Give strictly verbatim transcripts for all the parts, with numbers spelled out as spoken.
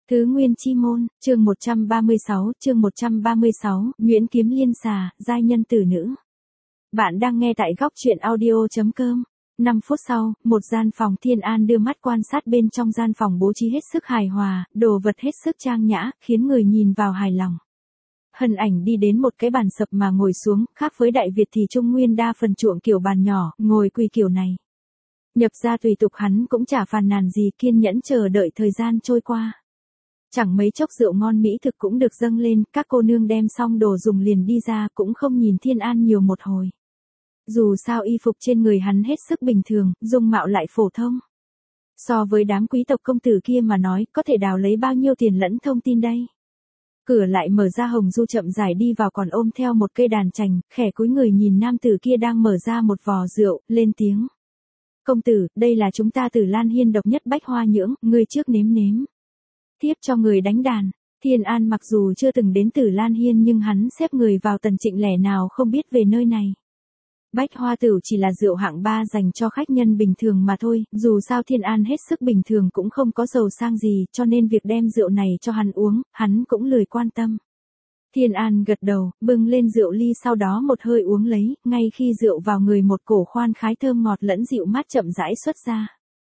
Tứ Nguyên Chi Môn, chương một trăm ba mươi sáu, chương một trăm ba mươi sáu, Nguyễn Kiếm Liên xà, giai nhân tử nữ. Bạn đang nghe tại góc truyện audio chấm com. năm phút sau, một gian phòng Thiên An đưa mắt quan sát bên trong gian phòng bố trí hết sức hài hòa, đồ vật hết sức trang nhã, khiến người nhìn vào hài lòng. Hân Ảnh đi đến một cái bàn sập mà ngồi xuống, khác với Đại Việt thì Trung Nguyên đa phần chuộng kiểu bàn nhỏ, ngồi quỳ kiểu này. Nhập ra tùy tục hắn cũng chả phàn nàn gì, kiên nhẫn chờ đợi thời gian trôi qua. Chẳng mấy chốc rượu ngon mỹ thực cũng được dâng lên, các cô nương đem xong đồ dùng liền đi ra, cũng không nhìn Thiên An nhiều một hồi. Dù sao y phục trên người hắn hết sức bình thường, dung mạo lại phổ thông. So với đám quý tộc công tử kia mà nói, có thể đào lấy bao nhiêu tiền lẫn thông tin đây. Cửa lại mở ra, Hồng Du chậm rãi đi vào còn ôm theo một cây đàn chành, khẽ cúi người nhìn nam tử kia đang mở ra một vò rượu, lên tiếng. Công tử, đây là chúng ta Tử Lan Hiên độc nhất bách hoa nhưỡng, ngươi trước nếm nếm. Tiếp cho người đánh đàn. Thiên An mặc dù chưa từng đến Tử Lan Hiên nhưng hắn xếp người vào tần trịnh lẻ nào không biết về nơi này. Bách hoa tửu chỉ là rượu hạng ba dành cho khách nhân bình thường mà thôi, dù sao Thiên An hết sức bình thường cũng không có giàu sang gì, cho nên việc đem rượu này cho hắn uống, hắn cũng lười quan tâm. Thiên An gật đầu, bưng lên rượu ly, sau đó một hơi uống lấy, ngay khi rượu vào người một cổ khoan khái thơm ngọt lẫn dịu mát chậm rãi xuất ra.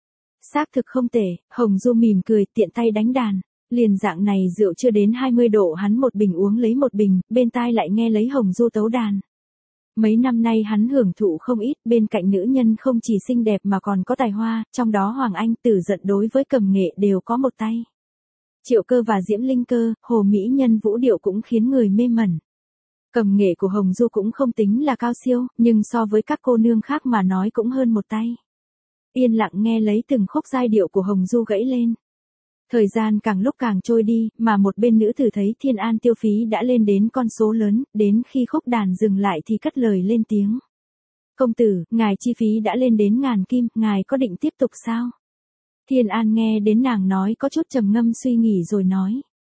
Xác thực không tệ, Hồng Du mỉm cười, tiện tay đánh đàn. Liền dạng này rượu chưa đến hai mươi độ hắn một bình uống lấy một bình, bên tai lại nghe lấy Hồng Du tấu đàn. Mấy năm nay hắn hưởng thụ không ít, bên cạnh nữ nhân không chỉ xinh đẹp mà còn có tài hoa, trong đó Hoàng Anh Tử Giận đối với cầm nghệ đều có một tay. Triệu Cơ và Diễm Linh Cơ, Hồ Mỹ Nhân vũ điệu cũng khiến người mê mẩn. Cầm nghệ của Hồng Du cũng không tính là cao siêu, nhưng so với các cô nương khác mà nói cũng hơn một tay. Yên lặng nghe lấy từng khúc giai điệu của Hồng Du gãy lên. Thời gian càng lúc càng trôi đi, mà một bên nữ tử thấy Thiên An tiêu phí đã lên đến con số lớn, đến khi khúc đàn dừng lại thì cất lời lên tiếng. Công tử, ngài chi phí đã lên đến ngàn kim, ngài có định tiếp tục sao? Thiên An nghe đến nàng nói có chút trầm ngâm suy nghĩ rồi nói.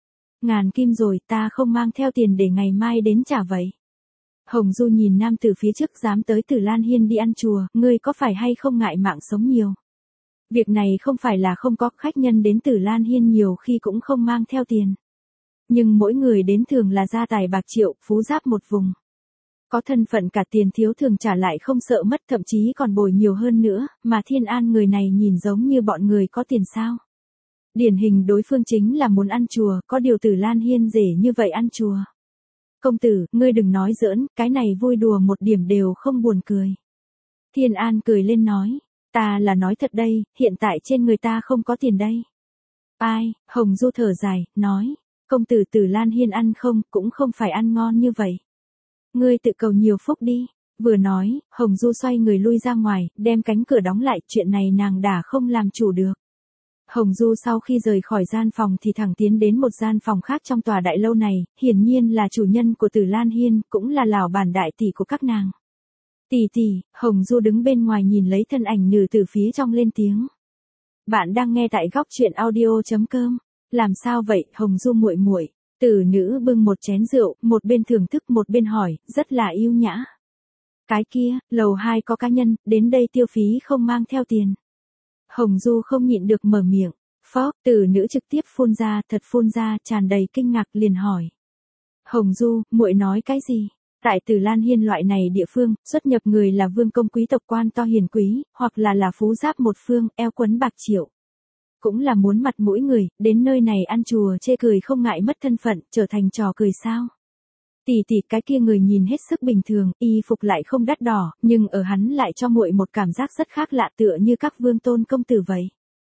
Ngàn kim rồi, ta không mang theo tiền để ngày mai đến trả vậy. Hồng Du nhìn nam tử phía trước dám tới Tử Lan Hiên đi ăn chùa, ngươi có phải hay không ngại mạng sống nhiều? Việc này không phải là không có, khách nhân đến Tử Lan Hiên nhiều khi cũng không mang theo tiền. Nhưng mỗi người đến thường là gia tài bạc triệu, phú giáp một vùng. Có thân phận cả tiền thiếu thường trả lại không sợ mất, thậm chí còn bồi nhiều hơn nữa, mà Thiên An người này nhìn giống như bọn người có tiền sao. Điển hình đối phương chính là muốn ăn chùa, có điều Tử Lan Hiên rẻ như vậy ăn chùa. Công tử, ngươi đừng nói giỡn, cái này vui đùa một điểm đều không buồn cười. Thiên An cười lên nói. Ta là nói thật đây, hiện tại trên người ta không có tiền đây. Ai, Hồng Du thở dài, nói, công tử Tử Lan Hiên ăn không, cũng không phải ăn ngon như vậy. Ngươi tự cầu nhiều phúc đi. Vừa nói, Hồng Du xoay người lui ra ngoài, đem cánh cửa đóng lại, chuyện này nàng đã không làm chủ được. Hồng Du sau khi rời khỏi gian phòng thì thẳng tiến đến một gian phòng khác trong tòa đại lâu này, hiển nhiên là chủ nhân của Tử Lan Hiên, cũng là lão bản đại tỷ của các nàng. Tỷ tỷ, Hồng Du đứng bên ngoài nhìn lấy thân ảnh nữ từ phía trong lên tiếng. Bạn đang nghe tại góc truyện audio chấm com. Làm sao vậy, Hồng Du muội muội? Tử nữ bưng một chén rượu, một bên thưởng thức một bên hỏi, rất là yêu nhã. Cái kia, lầu hai có cá nhân, đến đây tiêu phí không mang theo tiền. Hồng Du không nhịn được mở miệng. Phó, tử nữ trực tiếp phun ra, thật phun ra, tràn đầy kinh ngạc liền hỏi. Hồng Du, muội nói cái gì? Tại Tử Lan Hiên loại này địa phương, xuất nhập người là vương công quý tộc quan to hiền quý, hoặc là là phú giáp một phương, eo quấn bạc triệu. Cũng là muốn mặt mũi người, đến nơi này ăn chùa chê cười không ngại mất thân phận, trở thành trò cười sao. Tỷ tỷ, cái kia người nhìn hết sức bình thường, y phục lại không đắt đỏ, nhưng ở hắn lại cho muội một cảm giác rất khác lạ, tựa như các vương tôn công tử vậy.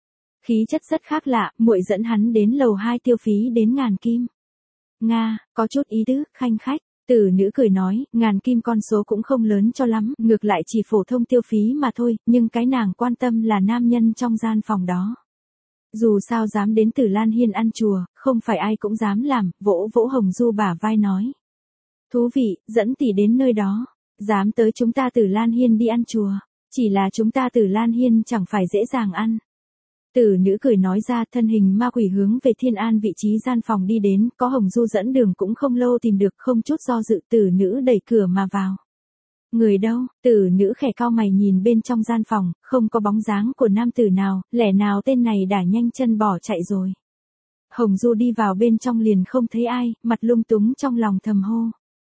Khí chất rất khác lạ, muội dẫn hắn đến lầu hai tiêu phí đến ngàn kim. Nga, có chút ý tứ, khanh khách. Tử nữ cười nói, ngàn kim con số cũng không lớn cho lắm, ngược lại chỉ phổ thông tiêu phí mà thôi, nhưng cái nàng quan tâm là nam nhân trong gian phòng đó. Dù sao dám đến Tử Lan Hiên ăn chùa, không phải ai cũng dám làm, vỗ vỗ Hồng Du bả vai nói. Thú vị, dẫn tỷ đến nơi đó, dám tới chúng ta Tử Lan Hiên đi ăn chùa, chỉ là chúng ta Tử Lan Hiên chẳng phải dễ dàng ăn. Tử nữ cười nói ra, thân hình ma quỷ hướng về Thiên An vị trí gian phòng đi đến, có Hồng Du dẫn đường cũng không lâu tìm được, không chút do dự, tử nữ đẩy cửa mà vào. Người đâu? Tử nữ khẽ cau mày nhìn bên trong gian phòng, không có bóng dáng của nam tử nào, lẽ nào tên này đã nhanh chân bỏ chạy rồi. Hồng Du đi vào bên trong liền không thấy ai, mặt lung túng trong lòng thầm hô.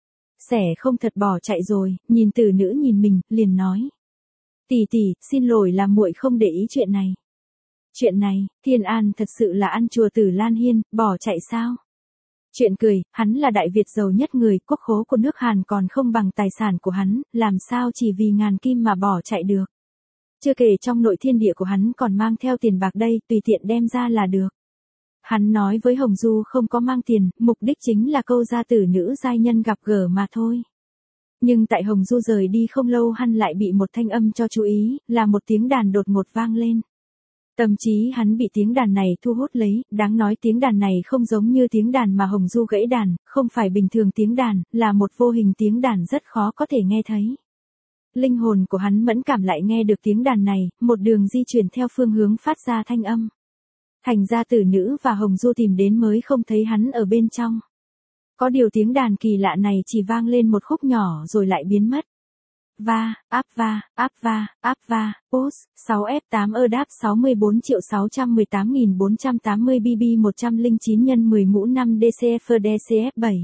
Sẻ không thật bỏ chạy rồi, nhìn Tử Nữ nhìn mình, liền nói. Tỷ tỷ, xin lỗi là muội không để ý chuyện này. Chuyện này, Thiên An thật sự là ăn chùa Tử Lan Hiên, bỏ chạy sao? Chuyện cười, hắn là Đại Việt giàu nhất người, quốc khố của nước Hàn còn không bằng tài sản của hắn, làm sao chỉ vì ngàn kim mà bỏ chạy được. Chưa kể trong nội thiên địa của hắn còn mang theo tiền bạc đây, tùy tiện đem ra là được. Hắn nói với Hồng Du không có mang tiền, mục đích chính là câu gia tử nữ giai nhân gặp gỡ mà thôi. Nhưng tại Hồng Du rời đi không lâu hắn lại bị một thanh âm cho chú ý, là một tiếng đàn đột ngột vang lên. Tâm trí hắn bị tiếng đàn này thu hút lấy, đáng nói tiếng đàn này không giống như tiếng đàn mà Hồng Du gãy đàn, không phải bình thường tiếng đàn, là một vô hình tiếng đàn rất khó có thể nghe thấy. Linh hồn của hắn mẫn cảm lại nghe được tiếng đàn này, một đường di chuyển theo phương hướng phát ra thanh âm. Thành ra Tử Nữ và Hồng Du tìm đến mới không thấy hắn ở bên trong. Có điều tiếng đàn kỳ lạ này chỉ vang lên một khúc nhỏ rồi lại biến mất. Va, áp va, áp va, áp va, post, sáu F tám ơ đáp sáu mươi bốn triệu sáu trăm mười tám nghìn bốn trăm tám mươi B B một trăm lẻ chín nhân mười mũ năm D C F D C F bảy.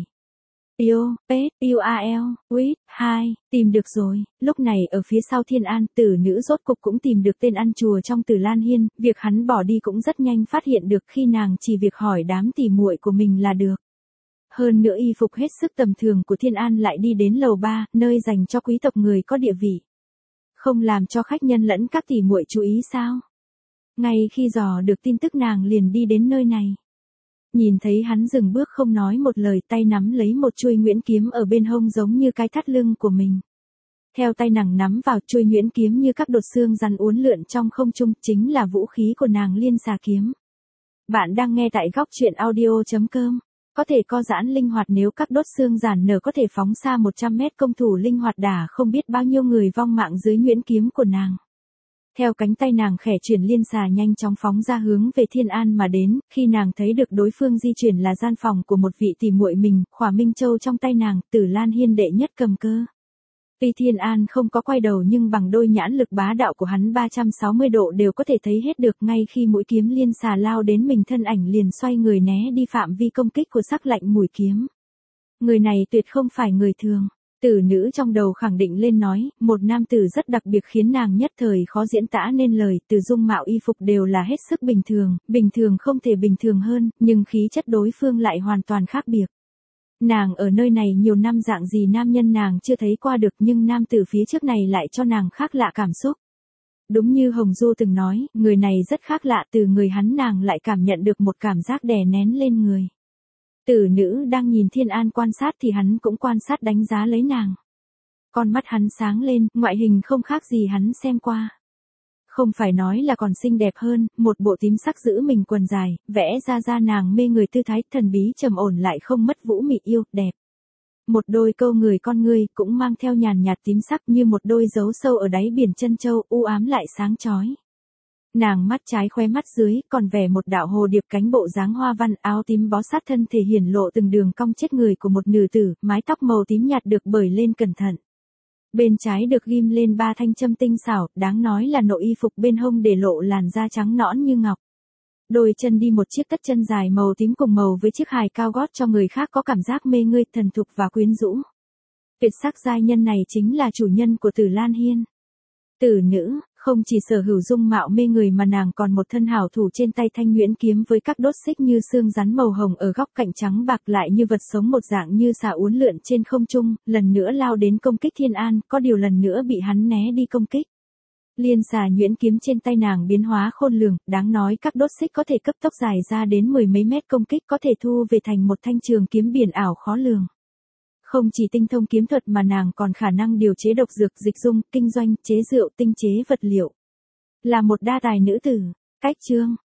Yêu, Pet, U A L, Wit, hai, tìm được rồi, lúc này ở phía sau Thiên An, Tử Nữ rốt cục cũng tìm được tên ăn chùa trong Tử Lan Hiên, việc hắn bỏ đi cũng rất nhanh phát hiện được khi nàng chỉ việc hỏi đám tỉ muội của mình là được. Hơn nữa y phục hết sức tầm thường của Thiên An lại đi đến lầu ba, nơi dành cho quý tộc người có địa vị. Không làm cho khách nhân lẫn các tỉ muội chú ý sao? Ngay khi dò được tin tức nàng liền đi đến nơi này. Nhìn thấy hắn dừng bước không nói một lời, tay nắm lấy một chuôi nhuyễn kiếm ở bên hông giống như cái thắt lưng của mình. Theo tay nàng nắm vào chuôi nhuyễn kiếm như các đột xương rắn uốn lượn trong không trung, chính là vũ khí của nàng Liên Xà kiếm. Bạn đang nghe tại góc truyện audio chấm com. Có thể co giãn linh hoạt, nếu các đốt xương giản nở có thể phóng xa một trăm mét, công thủ linh hoạt đả không biết bao nhiêu người vong mạng dưới nhuyễn kiếm của nàng. Theo cánh tay nàng khẽ chuyển, Liên Xà nhanh chóng phóng ra hướng về Thiên An mà đến, khi nàng thấy được đối phương di chuyển là gian phòng của một vị tỷ muội mình, Khỏa Minh Châu trong tay nàng, Tử Lan Hiên đệ nhất cầm cơ. Tuy Thiên An không có quay đầu nhưng bằng đôi nhãn lực bá đạo của hắn ba trăm sáu mươi độ đều có thể thấy hết được, ngay khi mũi kiếm Liên Xà lao đến mình thân ảnh liền xoay người né đi phạm vi công kích của sắc lạnh mũi kiếm. Người này tuyệt không phải người thường. Tử Nữ trong đầu khẳng định lên nói, một nam tử rất đặc biệt khiến nàng nhất thời khó diễn tả nên lời, từ dung mạo y phục đều là hết sức bình thường, bình thường không thể bình thường hơn, nhưng khí chất đối phương lại hoàn toàn khác biệt. Nàng ở nơi này nhiều năm, dạng gì nam nhân nàng chưa thấy qua được, nhưng nam tử phía trước này lại cho nàng khác lạ cảm xúc. Đúng như Hồng Du từng nói, người này rất khác lạ, từ người hắn nàng lại cảm nhận được một cảm giác đè nén lên người. Tử Nữ đang nhìn Thiên An quan sát thì hắn cũng quan sát đánh giá lấy nàng. Con mắt hắn sáng lên, ngoại hình không khác gì hắn xem qua. Không phải nói là còn xinh đẹp hơn, một bộ tím sắc giữ mình quần dài, vẽ ra da nàng mê người, tư thái thần bí trầm ổn lại không mất vũ mị yêu, đẹp. Một đôi câu người con ngươi cũng mang theo nhàn nhạt tím sắc như một đôi dấu sâu ở đáy biển chân châu, u ám lại sáng chói. Nàng mắt trái khóe mắt dưới, còn vẽ một đạo hồ điệp cánh bộ dáng hoa văn, áo tím bó sát thân thể hiển lộ từng đường cong chết người của một nữ tử, mái tóc màu tím nhạt được bởi lên cẩn thận. Bên trái được ghim lên ba thanh châm tinh xảo, đáng nói là nội y phục bên hông để lộ làn da trắng nõn như ngọc. Đôi chân đi một chiếc tất chân dài màu tím cùng màu với chiếc hài cao gót cho người khác có cảm giác mê ngươi, thần thục và quyến rũ. Tuyệt sắc giai nhân này chính là chủ nhân của Tử Lan Hiên. Tử Nữ không chỉ sở hữu dung mạo mê người mà nàng còn một thân hảo thủ, trên tay thanh nhuyễn kiếm với các đốt xích như xương rắn màu hồng ở góc cạnh trắng bạc, lại như vật sống một dạng như xà uốn lượn trên không trung, lần nữa lao đến công kích Thiên An, có điều lần nữa bị hắn né đi công kích. Liên Xà nhuyễn kiếm trên tay nàng biến hóa khôn lường, đáng nói các đốt xích có thể cấp tốc dài ra đến mười mấy mét, công kích có thể thu về thành một thanh trường kiếm biển ảo khó lường. Không chỉ tinh thông kiếm thuật mà nàng còn khả năng điều chế độc dược, dịch dung, kinh doanh, chế rượu, tinh chế vật liệu. Là một đa tài nữ tử. Cách chương,